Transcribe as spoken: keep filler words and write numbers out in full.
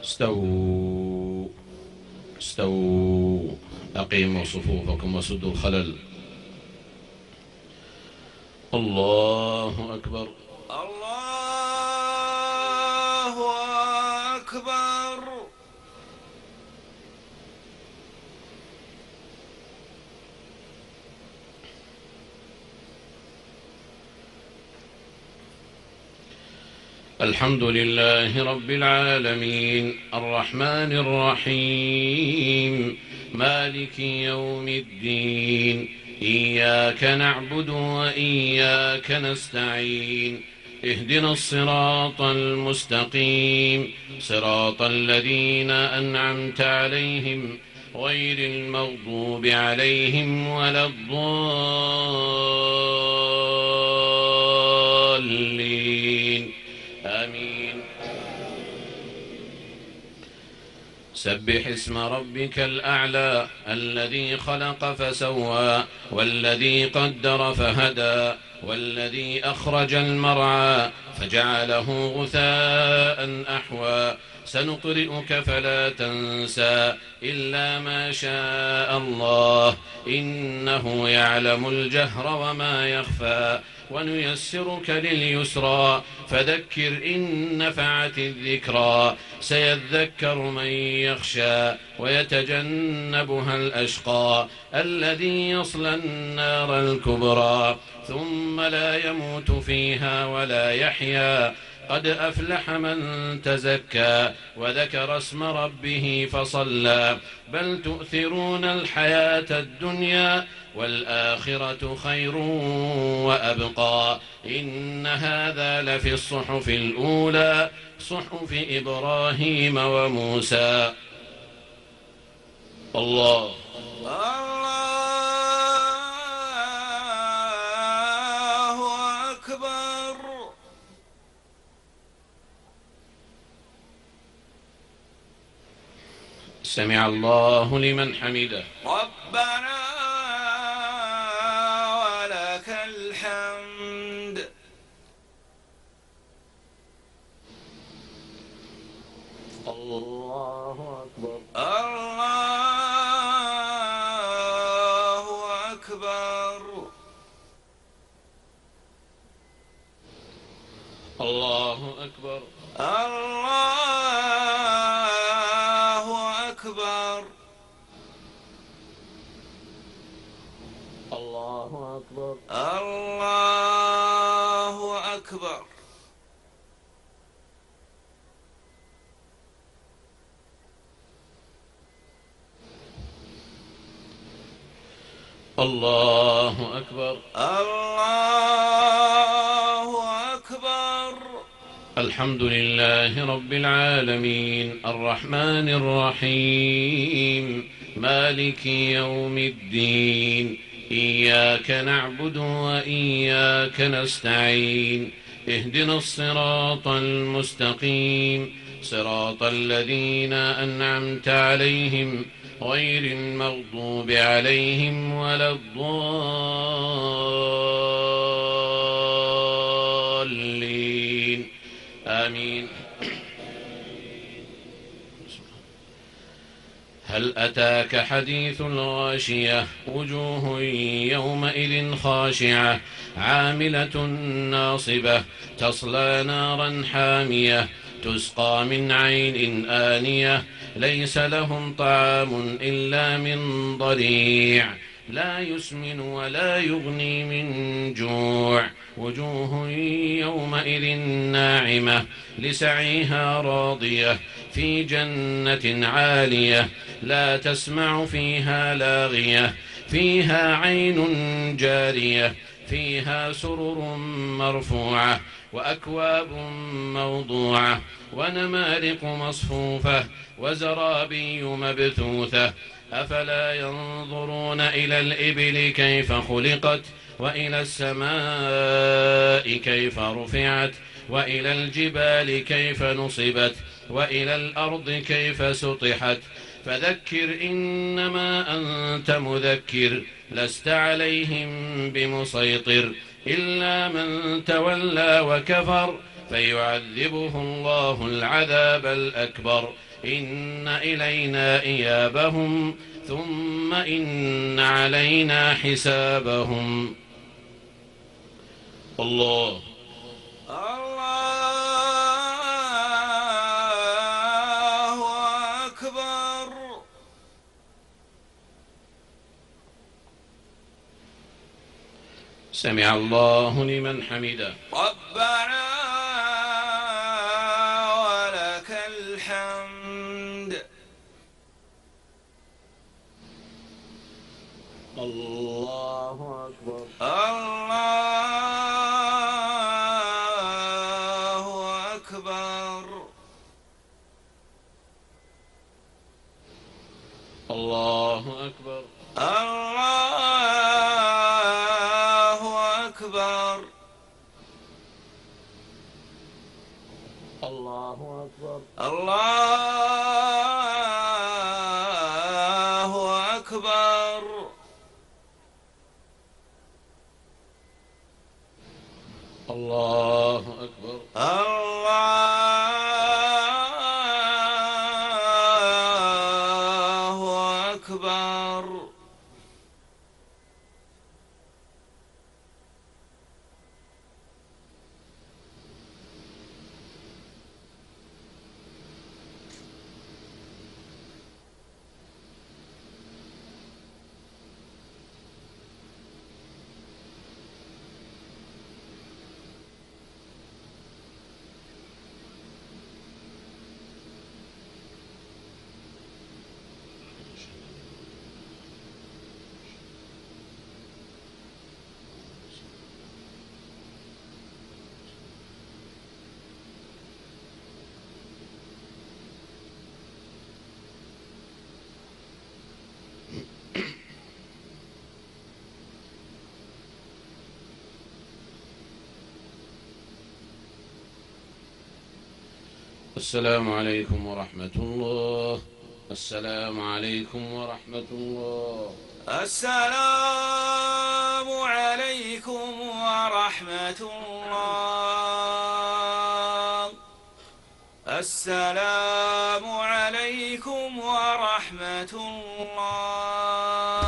استووا استووا أقيموا صفوفكم وسدوا الخلل. الله أكبر. الله أكبر. الحمد لله رب العالمين الرحمن الرحيم مالك يوم الدين إياك نعبد وإياك نستعين اهدنا الصراط المستقيم صراط الذين أنعمت عليهم غير المغضوب عليهم ولا الضالين آمين. سبح اسم ربك الأعلى الذي خلق فسوى والذي قدر فهدى والذي أخرج المرعى فجعله غثاء أحوى سنقرئك فلا تنسى إلا ما شاء الله إنه يعلم الجهر وما يخفى ونيسرك لليسرى فذكر إن نفعت الذكرى سيذكر من يخشى ويتجنبها الأشقى الذي يصلى النار الكبرى ثم لا يموت فيها ولا يحيا قد أفلح من تزكى وذكر اسم ربه فصلى بل تؤثرون الحياة الدنيا والآخرة خير وأبقى إن هذا لفي الصحف الأولى صحف إبراهيم وموسى. الله الله أكبر. سمع الله لمن حمده. ربنا ولك الحمد. الله أكبر. الله أكبر. الله أكبر. الله أكبر. الله أكبر. الله أكبر. الله أكبر. الله أكبر. الحمد لله رب العالمين الرحمن الرحيم مالك يوم الدين إياك نعبد وإياك نستعين اهدنا الصراط المستقيم صراط الذين أنعمت عليهم غير المغضوب عليهم ولا الضالين آمين. هل أتاك حديث الغاشية وجوه يومئذ خاشعة عاملة ناصبة تصلى نارا حامية تسقى من عين آنية ليس لهم طعام إلا من ضريع لا يسمن ولا يغني من جوع وجوه يومئذ ناعمة لسعيها راضية في جنة عالية لا تسمع فيها لاغية فيها عين جارية فيها سرر مرفوعة وأكواب موضوعة ونمارق مصفوفة وزرابي مبثوثة أفلا ينظرون إلى الإبل كيف خلقت وإلى السماء كيف رفعت وإلى الجبال كيف نصبت وإلى الأرض كيف سطحت فذكر إنما أنت مذكر لست عليهم بمسيطر إلا من تولى وكفر فيعذبه الله العذاب الأكبر. إن إلينا إيابهم ثم إن علينا حسابهم. الله الله أكبر. سمع الله لمن حمده. ربنا ولك الحمد. الله أكبر. الله أكبر. الله أكبر. الله أكبر. الله أكبر. الله أكبر. الله أكبر. الله أكبر. السلام عليكم ورحمة الله. السلام عليكم ورحمة الله. السلام عليكم ورحمة الله. السلام عليكم ورحمة الله.